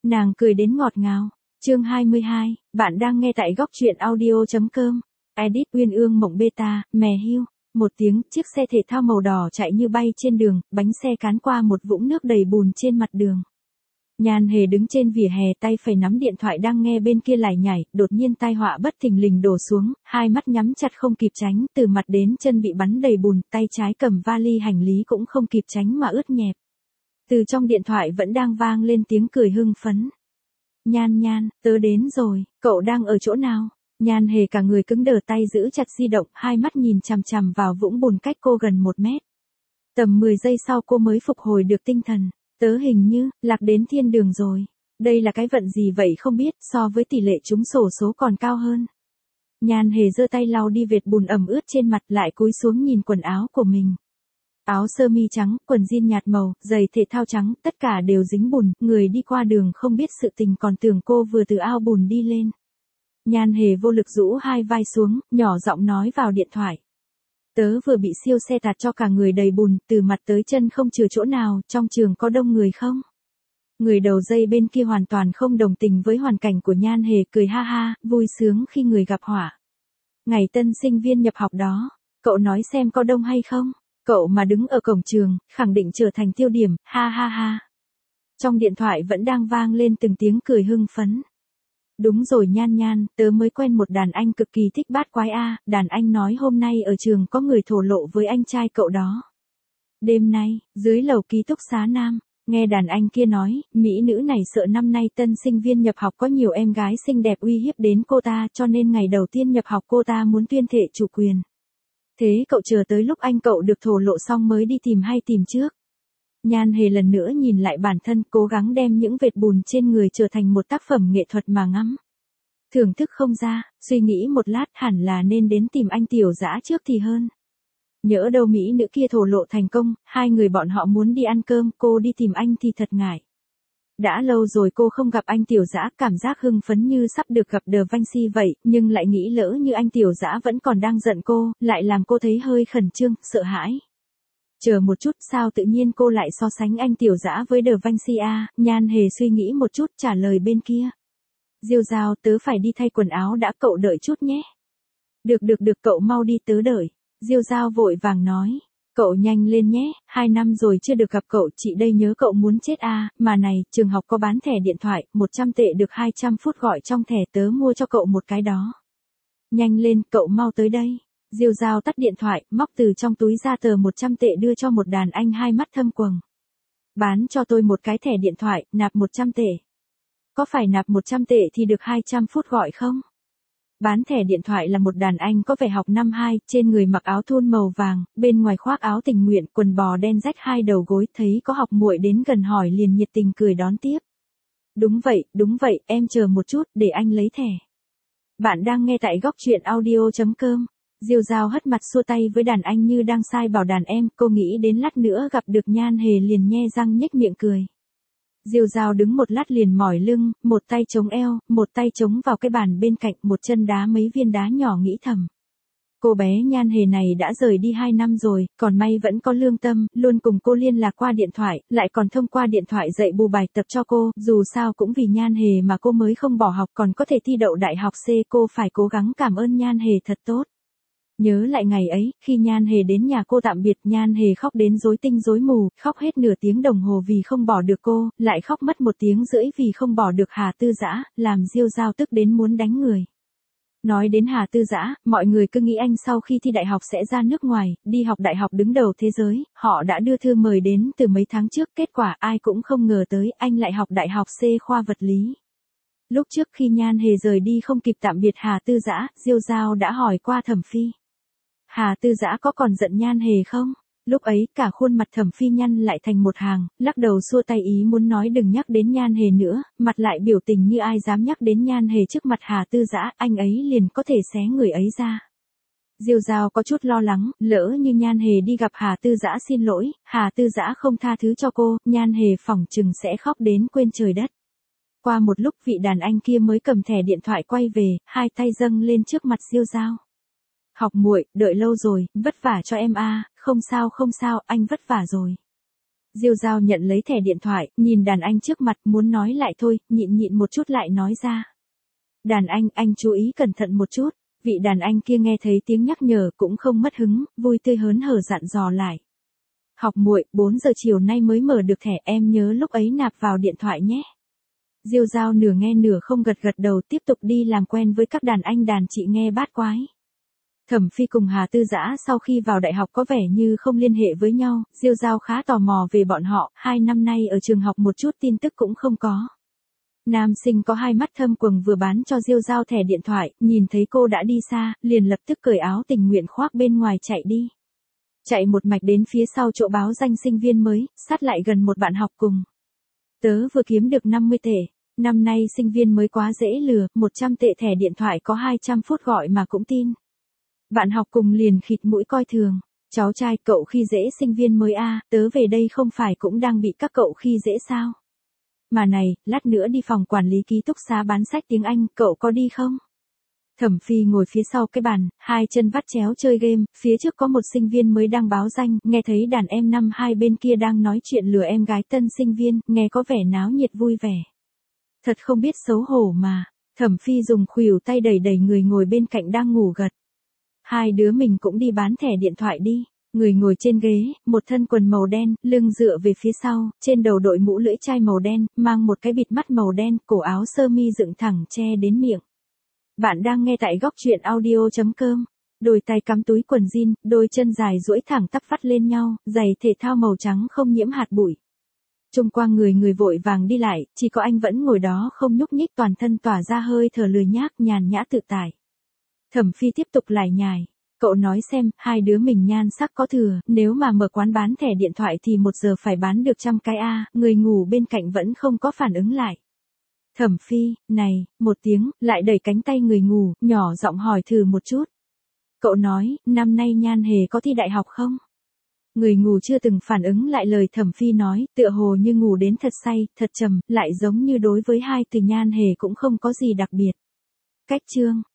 Nàng cười đến ngọt ngào. Chương 22, bạn đang nghe tại góc truyện audio.com. Edit Uyên Ương Mộng Beta, Mè Hiu. Một tiếng, chiếc xe thể thao màu đỏ chạy như bay trên đường, bánh xe cán qua một vũng nước đầy bùn trên mặt đường. Nhan Hề đứng trên vỉa hè, tay phải nắm điện thoại đang nghe bên kia lải nhải, đột nhiên tai họa bất thình lình đổ xuống, hai mắt nhắm chặt không kịp tránh, từ mặt đến chân bị bắn đầy bùn, tay trái cầm vali hành lý cũng không kịp tránh mà ướt nhẹp. Từ trong điện thoại vẫn đang vang lên tiếng cười hưng phấn. Nhan, tớ đến rồi, cậu đang ở chỗ nào? Nhan Hề cả người cứng đờ, tay giữ chặt di động, hai mắt nhìn chằm chằm vào vũng bùn cách cô gần 1 mét. Tầm 10 giây sau cô mới phục hồi được tinh thần. Tớ hình như, lạc đến thiên đường rồi. Đây là cái vận gì vậy không biết, so với tỷ lệ trúng xổ số còn cao hơn. Nhan Hề giơ tay lau đi vệt bùn ẩm ướt trên mặt, lại cúi xuống nhìn quần áo của mình. Áo sơ mi trắng, quần jean nhạt màu, giày thể thao trắng, tất cả đều dính bùn, người đi qua đường không biết sự tình còn tưởng cô vừa từ ao bùn đi lên. Nhan Hề vô lực rũ hai vai xuống, nhỏ giọng nói vào điện thoại. Tớ vừa bị siêu xe tạt cho cả người đầy bùn, từ mặt tới chân không chừa chỗ nào, trong trường có đông người không? Người đầu dây bên kia hoàn toàn không đồng tình với hoàn cảnh của Nhan Hề, cười ha ha, vui sướng khi người gặp họa. Ngày tân sinh viên nhập học đó, cậu nói xem có đông hay không? Cậu mà đứng ở cổng trường, khẳng định trở thành tiêu điểm, ha ha ha. Trong điện thoại vẫn đang vang lên từng tiếng cười hưng phấn. Đúng rồi Nhan, tớ mới quen một đàn anh cực kỳ thích bát quái a, đàn anh nói hôm nay ở trường có người thổ lộ với anh trai cậu đó. Đêm nay, dưới lầu ký túc xá nam, nghe đàn anh kia nói, mỹ nữ này sợ năm nay tân sinh viên nhập học có nhiều em gái xinh đẹp uy hiếp đến cô ta, cho nên ngày đầu tiên nhập học cô ta muốn tuyên thệ chủ quyền. Thế cậu chờ tới lúc anh cậu được thổ lộ xong mới đi tìm hay tìm trước? Nhan Hề lần nữa nhìn lại bản thân, cố gắng đem những vệt bùn trên người trở thành một tác phẩm nghệ thuật mà ngắm. Thưởng thức không ra, suy nghĩ một lát hẳn là nên đến tìm anh Tiểu Dã trước thì hơn. Nhỡ đâu mỹ nữ kia thổ lộ thành công, hai người bọn họ muốn đi ăn cơm, cô đi tìm anh thì thật ngại. Đã lâu rồi cô không gặp anh Tiểu Dã, cảm giác hưng phấn như sắp được gặp The Vinci vậy, nhưng lại nghĩ lỡ như anh Tiểu Dã vẫn còn đang giận cô, lại làm cô thấy hơi khẩn trương, sợ hãi. Chờ một chút, sao tự nhiên cô lại so sánh anh Tiểu Dã với The Vinci à? Nhan Hề suy nghĩ một chút, trả lời bên kia. Diêu Giao, tớ phải đi thay quần áo đã, cậu đợi chút nhé. Được, cậu mau đi, tớ đợi. Diêu Giao vội vàng nói. Cậu nhanh lên nhé, 2 năm rồi chưa được gặp cậu, chị đây nhớ cậu muốn chết à, mà này, trường học có bán thẻ điện thoại, 100 tệ được 200 phút gọi trong thẻ, tớ mua cho cậu một cái đó. Nhanh lên, cậu mau tới đây. Diêu Giao tắt điện thoại, móc từ trong túi ra tờ 100 tệ đưa cho một đàn anh hai mắt thâm quầng. Bán cho tôi một cái thẻ điện thoại, nạp 100 tệ. Có phải nạp 100 tệ thì được 200 phút gọi không? Bán thẻ điện thoại là một đàn anh có vẻ học năm 2, trên người mặc áo thun màu vàng, bên ngoài khoác áo tình nguyện, quần bò đen rách 2 đầu gối, thấy có học muội đến gần hỏi liền nhiệt tình cười đón tiếp. Đúng vậy, em chờ một chút, để anh lấy thẻ. Bạn đang nghe tại góc truyện audio.com. Diêu Giao hất mặt xua tay với đàn anh như đang sai bảo đàn em, cô nghĩ đến lát nữa gặp được Nhan Hề liền nhe răng nhếch miệng cười. Diêu Giao đứng một lát liền mỏi lưng, một tay chống eo, một tay chống vào cái bàn bên cạnh, một chân đá mấy viên đá nhỏ nghĩ thầm. Cô bé Nhan Hề này đã rời đi 2 năm rồi, còn may vẫn có lương tâm, luôn cùng cô liên lạc qua điện thoại, lại còn thông qua điện thoại dạy bù bài tập cho cô, dù sao cũng vì Nhan Hề mà cô mới không bỏ học còn có thể thi đậu đại học C, cô phải cố gắng cảm ơn Nhan Hề thật tốt. Nhớ lại ngày ấy, khi Nhan Hề đến nhà cô tạm biệt, Nhan Hề khóc đến rối tinh rối mù, khóc hết nửa tiếng đồng hồ vì không bỏ được cô, lại khóc mất 1 tiếng rưỡi vì không bỏ được Hà Tư Dã, làm Diêu Giao tức đến muốn đánh người. Nói đến Hà Tư Dã, mọi người cứ nghĩ anh sau khi thi đại học sẽ ra nước ngoài, đi học đại học đứng đầu thế giới, họ đã đưa thư mời đến từ mấy tháng trước, kết quả ai cũng không ngờ tới, anh lại học đại học C khoa vật lý. Lúc trước khi Nhan Hề rời đi không kịp tạm biệt Hà Tư Dã, Diêu Giao đã hỏi qua Thẩm Phi. Hà Tư Dã có còn giận Nhan Hề không? Lúc ấy, cả khuôn mặt Thẩm Phi nhăn lại thành một hàng, lắc đầu xua tay ý muốn nói đừng nhắc đến Nhan Hề nữa, mặt lại biểu tình như ai dám nhắc đến Nhan Hề trước mặt Hà Tư Dã, anh ấy liền có thể xé người ấy ra. Diêu Giao có chút lo lắng, lỡ như Nhan Hề đi gặp Hà Tư Dã xin lỗi, Hà Tư Dã không tha thứ cho cô, Nhan Hề phỏng chừng sẽ khóc đến quên trời đất. Qua một lúc vị đàn anh kia mới cầm thẻ điện thoại quay về, hai tay dâng lên trước mặt Diêu Giao. Học muội, đợi lâu rồi, vất vả cho em a, không sao, anh vất vả rồi. Diêu Giao nhận lấy thẻ điện thoại, nhìn đàn anh trước mặt muốn nói lại thôi, nhịn một chút lại nói ra. Đàn anh chú ý cẩn thận một chút. Vị đàn anh kia nghe thấy tiếng nhắc nhở cũng không mất hứng, vui tươi hớn hở dặn dò lại. Học muội, 4 giờ chiều nay mới mở được thẻ, em nhớ lúc ấy nạp vào điện thoại nhé. Diêu Giao nửa nghe nửa không gật đầu tiếp tục đi làm quen với các đàn anh đàn chị nghe bát quái. Thẩm Phi cùng Hà Tư Dã sau khi vào đại học có vẻ như không liên hệ với nhau, Diêu Giao khá tò mò về bọn họ, 2 năm nay ở trường học một chút tin tức cũng không có. Nam sinh có hai mắt thâm quầng vừa bán cho Diêu Giao thẻ điện thoại, nhìn thấy cô đã đi xa, liền lập tức cởi áo tình nguyện khoác bên ngoài chạy đi. Chạy một mạch đến phía sau chỗ báo danh sinh viên mới, sát lại gần một bạn học cùng. Tớ vừa kiếm được 50 tệ, năm nay sinh viên mới quá dễ lừa, 100 tệ thẻ điện thoại có 200 phút gọi mà cũng tin. Bạn học cùng liền khịt mũi coi thường, cháu trai cậu khi dễ sinh viên mới à, tớ về đây không phải cũng đang bị các cậu khi dễ sao? Mà này, lát nữa đi phòng quản lý ký túc xá bán sách tiếng Anh, cậu có đi không? Thẩm Phi ngồi phía sau cái bàn, hai chân vắt chéo chơi game, phía trước có một sinh viên mới đang báo danh, nghe thấy đàn em năm hai bên kia đang nói chuyện lừa em gái tân sinh viên, nghe có vẻ náo nhiệt vui vẻ. Thật không biết xấu hổ mà, Thẩm Phi dùng khuỷu tay đẩy người ngồi bên cạnh đang ngủ gật. Hai đứa mình cũng đi bán thẻ điện thoại đi. Người ngồi trên ghế, một thân quần màu đen, lưng dựa về phía sau, trên đầu đội mũ lưỡi chai màu đen, mang một cái bịt mắt màu đen, cổ áo sơ mi dựng thẳng che đến miệng. Bạn đang nghe tại góc truyện audio.com. Đôi tay cắm túi quần jean, đôi chân dài duỗi thẳng tắp vắt lên nhau, giày thể thao màu trắng không nhiễm hạt bụi. Trung quanh người vội vàng đi lại, chỉ có anh vẫn ngồi đó không nhúc nhích, toàn thân tỏa ra hơi thở lười nhác nhàn nhã tự tại. Thẩm Phi tiếp tục lải nhải. Cậu nói xem, hai đứa mình nhan sắc có thừa, nếu mà mở quán bán thẻ điện thoại thì 1 giờ phải bán được 100 cái a, người ngủ bên cạnh vẫn không có phản ứng lại. Thẩm Phi, này, một tiếng, lại đẩy cánh tay người ngủ, nhỏ giọng hỏi thử một chút. Cậu nói, năm nay Nhan Hề có thi đại học không? Người ngủ chưa từng phản ứng lại lời Thẩm Phi nói, tựa hồ như ngủ đến thật say, thật trầm, lại giống như đối với hai từ Nhan Hề cũng không có gì đặc biệt. Cách chương.